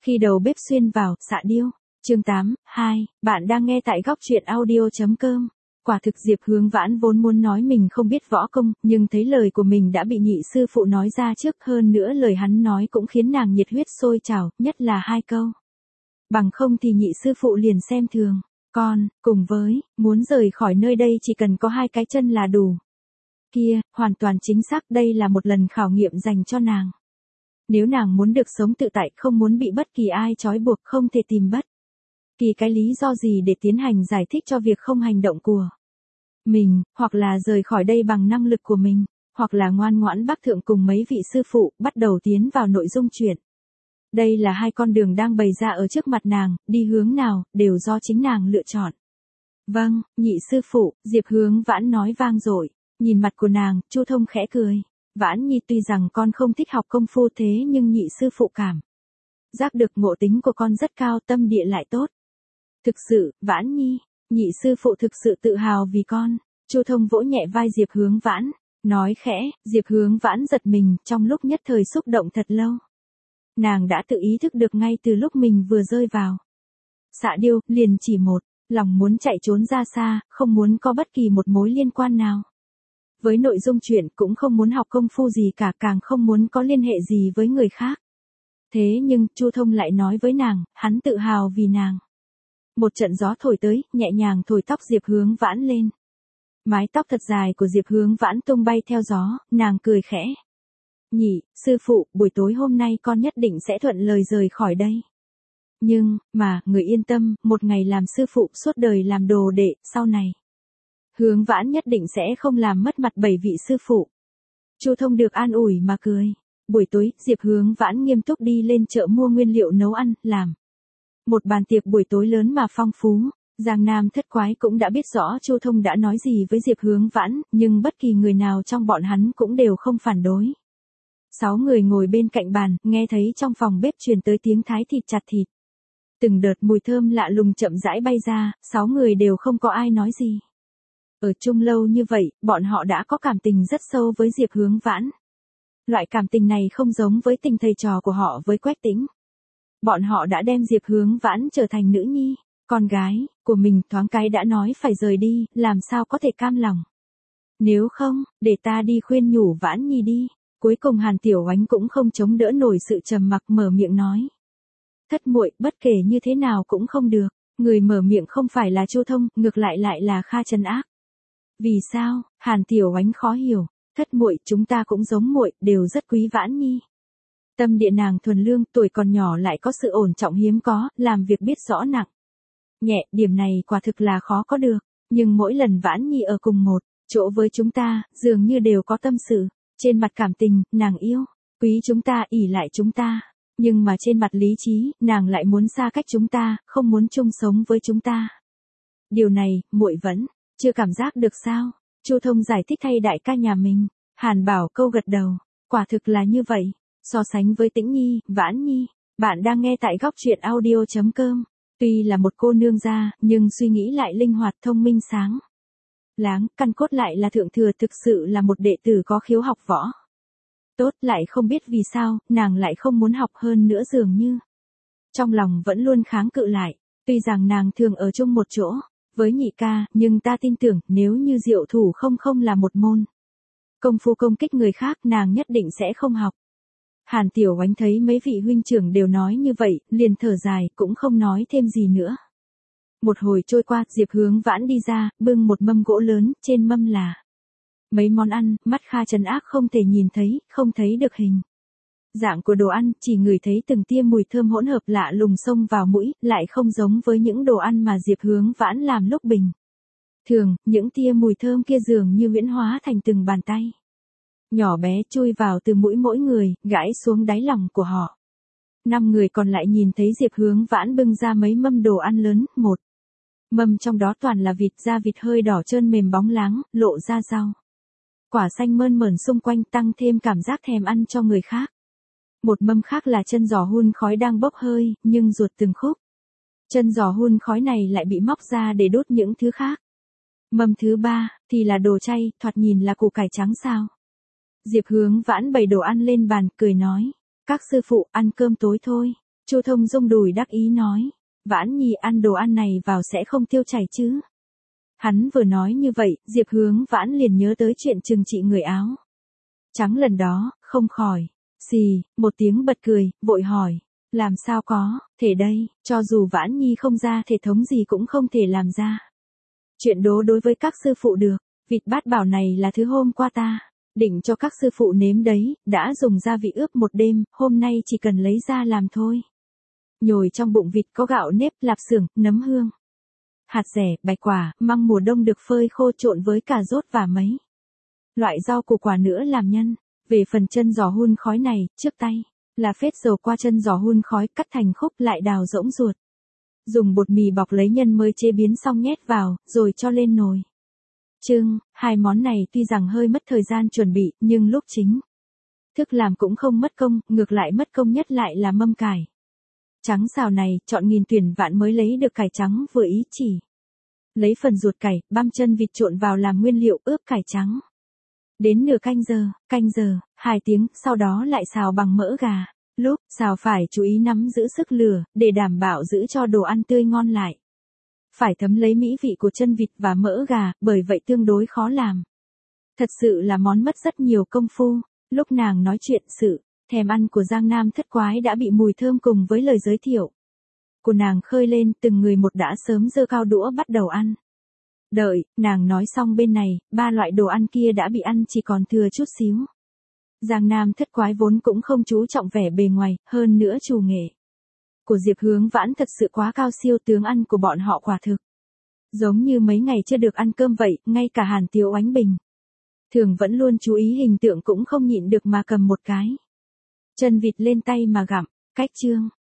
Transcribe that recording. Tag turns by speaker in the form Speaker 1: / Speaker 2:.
Speaker 1: Khi đầu bếp xuyên vào, xạ điêu. Chương 8, 2, bạn đang nghe tại góc truyện audio.com. Quả thực Diệp Hướng Vãn vốn muốn nói mình không biết võ công, nhưng thấy lời của mình đã bị nhị sư phụ nói ra trước, hơn nữa lời hắn nói cũng khiến nàng nhiệt huyết sôi trào, nhất là hai câu. Bằng không thì nhị sư phụ liền xem thường. Con, cùng với, muốn rời khỏi nơi đây chỉ cần có hai cái chân là đủ. Kia, hoàn toàn chính xác, đây là một lần khảo nghiệm dành cho nàng. Nếu nàng muốn được sống tự tại, không muốn bị bất kỳ ai trói buộc, không thể tìm bất kỳ cái lý do gì để tiến hành giải thích cho việc không hành động của mình, hoặc là rời khỏi đây bằng năng lực của mình, hoặc là ngoan ngoãn bác thượng cùng mấy vị sư phụ, bắt đầu tiến vào nội dung chuyện. Đây là hai con đường đang bày ra ở trước mặt nàng, đi hướng nào, đều do chính nàng lựa chọn. Vâng, nhị sư phụ, Diệp Hướng Vãn nói vang dội. Nhìn mặt của nàng, Chu Thông khẽ cười. Vãn Nhi, tuy rằng con không thích học công phu thế nhưng nhị sư phụ cảm giác được ngộ tính của con rất cao, tâm địa lại tốt. Thực sự, Vãn Nhi, nhị sư phụ thực sự tự hào vì con. Chu Thông vỗ nhẹ vai Diệp Hướng Vãn, nói khẽ. Diệp Hướng Vãn giật mình, trong lúc nhất thời xúc động thật lâu. Nàng đã tự ý thức được ngay từ lúc mình vừa rơi vào xạ điêu, liền chỉ một lòng muốn chạy trốn ra xa, không muốn có bất kỳ một mối liên quan nào với nội dung chuyện, cũng không muốn học công phu gì cả, càng không muốn có liên hệ gì với người khác. Thế nhưng, Chu Thông lại nói với nàng, hắn tự hào vì nàng. Một trận gió thổi tới, nhẹ nhàng thổi tóc Diệp Hướng Vãn lên. Mái tóc thật dài của Diệp Hướng Vãn tung bay theo gió, nàng cười khẽ. Nhị, sư phụ, buổi tối hôm nay con nhất định sẽ thuận lời rời khỏi đây. Nhưng, mà, người yên tâm, một ngày làm sư phụ, suốt đời làm đồ đệ, sau này. Hướng Vãn nhất định sẽ không làm mất mặt 7 vị sư phụ. Chu Thông được an ủi mà cười. Buổi tối, Diệp Hướng Vãn nghiêm túc đi lên chợ mua nguyên liệu nấu ăn, làm một bàn tiệc buổi tối lớn mà phong phú. Giang Nam thất quái cũng đã biết rõ Chu Thông đã nói gì với Diệp Hướng Vãn, nhưng bất kỳ người nào trong bọn hắn cũng đều không phản đối. 6 người ngồi bên cạnh bàn, nghe thấy trong phòng bếp truyền tới tiếng thái thịt chặt thịt. Từng đợt mùi thơm lạ lùng chậm rãi bay ra, 6 người đều không có ai nói gì. Ở chung lâu như vậy, bọn họ đã có cảm tình rất sâu với Diệp Hướng Vãn. Loại cảm tình này không giống với tình thầy trò của họ với Quách Tĩnh. Bọn họ đã đem Diệp Hướng Vãn trở thành nữ nhi, con gái của mình, thoáng cái đã nói phải rời đi, làm sao có thể cam lòng. Nếu không, để ta đi khuyên nhủ Vãn Nhi đi. Cuối cùng Hàn Tiểu Oánh cũng không chống đỡ nổi sự trầm mặc, mở miệng nói. Thất muội, bất kể như thế nào cũng không được. Người mở miệng không phải là Chu Thông, ngược lại là Kha Trấn Ác. Vì sao? Hàn Tiểu Oánh khó hiểu. Thất muội, chúng ta cũng giống muội, đều rất quý Vãn Nhi. Tâm địa nàng thuần lương, tuổi còn nhỏ lại có sự ổn trọng hiếm có, làm việc biết rõ nặng nhẹ, điểm này quả thực là khó có được. Nhưng mỗi lần Vãn Nhi ở cùng một chỗ với chúng ta, dường như đều có tâm sự. Trên mặt cảm tình, nàng yêu quý chúng ta, ỷ lại chúng ta. Nhưng mà trên mặt lý trí, nàng lại muốn xa cách chúng ta, không muốn chung sống với chúng ta. Điều này, muội vẫn chưa cảm giác được sao? Chu Thông giải thích thay đại ca nhà mình. Hàn Bảo Câu gật đầu. Quả thực là như vậy. So sánh với Tĩnh Nhi, Vãn Nhi, bạn đang nghe tại góc truyện audio.com. Tuy là một cô nương gia, nhưng suy nghĩ lại linh hoạt, thông minh sáng láng, căn cốt lại là thượng thừa, thực sự là một đệ tử có khiếu học võ tốt, lại không biết vì sao, nàng lại không muốn học hơn nữa, dường như trong lòng vẫn luôn kháng cự lại. Tuy rằng nàng thường ở chung một chỗ với nhị ca, nhưng ta tin tưởng, nếu như Diệu Thủ không là một môn công phu công kích người khác, nàng nhất định sẽ không học. Hàn Tiểu Oánh thấy mấy vị huynh trưởng đều nói như vậy, liền thở dài, cũng không nói thêm gì nữa. Một hồi trôi qua, Diệp Hướng Vãn đi ra, bưng một mâm gỗ lớn, trên mâm là mấy món ăn, mắt Kha Trấn Ác không thể nhìn thấy, không thấy được hình dạng của đồ ăn, chỉ ngửi thấy từng tia mùi thơm hỗn hợp lạ lùng xông vào mũi, lại không giống với những đồ ăn mà Diệp Hướng Vãn làm lúc bình thường, những tia mùi thơm kia dường như huyễn hóa thành từng bàn tay nhỏ bé chui vào từ mũi mỗi người, gãi xuống đáy lòng của họ. 5 người còn lại nhìn thấy Diệp Hướng Vãn bưng ra mấy mâm đồ ăn lớn, một mâm trong đó toàn là vịt, da vịt hơi đỏ trơn mềm bóng láng, lộ ra rau quả xanh mơn mởn xung quanh, tăng thêm cảm giác thèm ăn cho người khác. Một mâm khác là chân giò hun khói đang bốc hơi, nhưng ruột từng khúc. Chân giò hun khói này lại bị móc ra để đốt những thứ khác. Mâm thứ 3 thì là đồ chay, thoạt nhìn là củ cải trắng sao. Diệp Hướng Vãn bày đồ ăn lên bàn, cười nói. Các sư phụ, ăn cơm tối thôi. Chu Thông rung đùi đắc ý nói, Vãn Nhi ăn đồ ăn này vào sẽ không tiêu chảy chứ. Hắn vừa nói như vậy, Diệp Hướng Vãn liền nhớ tới chuyện trừng trị người áo trắng lần đó, không khỏi, xì, một tiếng bật cười, vội hỏi, làm sao có, thể đây, cho dù Vãn Nhi không ra thể thống gì cũng không thể làm ra. Chuyện đố đối với các sư phụ được, vịt bát bảo này là thứ hôm qua ta định cho các sư phụ nếm đấy, đã dùng gia vị ướp một đêm, hôm nay chỉ cần lấy ra làm thôi. Nhồi trong bụng vịt có gạo nếp, lạp xưởng, nấm hương, hạt dẻ, bạch quả, măng mùa đông được phơi khô trộn với cà rốt và mấy loại rau củ quả nữa làm nhân. Về phần chân giò hun khói này, trước tay là phết dầu qua chân giò hun khói, cắt thành khúc lại đào rỗng ruột. Dùng bột mì bọc lấy nhân mới chế biến xong nhét vào, rồi cho lên nồi. Hai món này tuy rằng hơi mất thời gian chuẩn bị, nhưng lúc chính thức làm cũng không mất công, ngược lại mất công nhất lại là mâm cải trắng xào này, chọn nghìn tuyển vạn mới lấy được cải trắng vừa ý chỉ. Lấy phần ruột cải, băm chân vịt trộn vào làm nguyên liệu ướp cải trắng. Đến nửa canh giờ, 2 tiếng, sau đó lại xào bằng mỡ gà. Lúc xào phải chú ý nắm giữ sức lửa, để đảm bảo giữ cho đồ ăn tươi ngon lại. Phải thấm lấy mỹ vị của chân vịt và mỡ gà, bởi vậy tương đối khó làm. Thật sự là món mất rất nhiều công phu. Lúc nàng nói chuyện sự thèm ăn của Giang Nam Thất Quái đã bị mùi thơm cùng với lời giới thiệu của nàng khơi lên, từng người một đã sớm giơ cao đũa bắt đầu ăn. Đợi, nàng nói xong bên này, 3 loại đồ ăn kia đã bị ăn chỉ còn thừa chút xíu. Giang Nam Thất Quái vốn cũng không chú trọng vẻ bề ngoài, hơn nữa chủ nghệ của Diệp Hướng Vãn thật sự quá cao siêu, tướng ăn của bọn họ quả thực giống như mấy ngày chưa được ăn cơm vậy, ngay cả Hàn Tiếu Oánh Bình thường vẫn luôn chú ý hình tượng cũng không nhịn được mà cầm một cái chân vịt lên tay mà gặm. Cách chương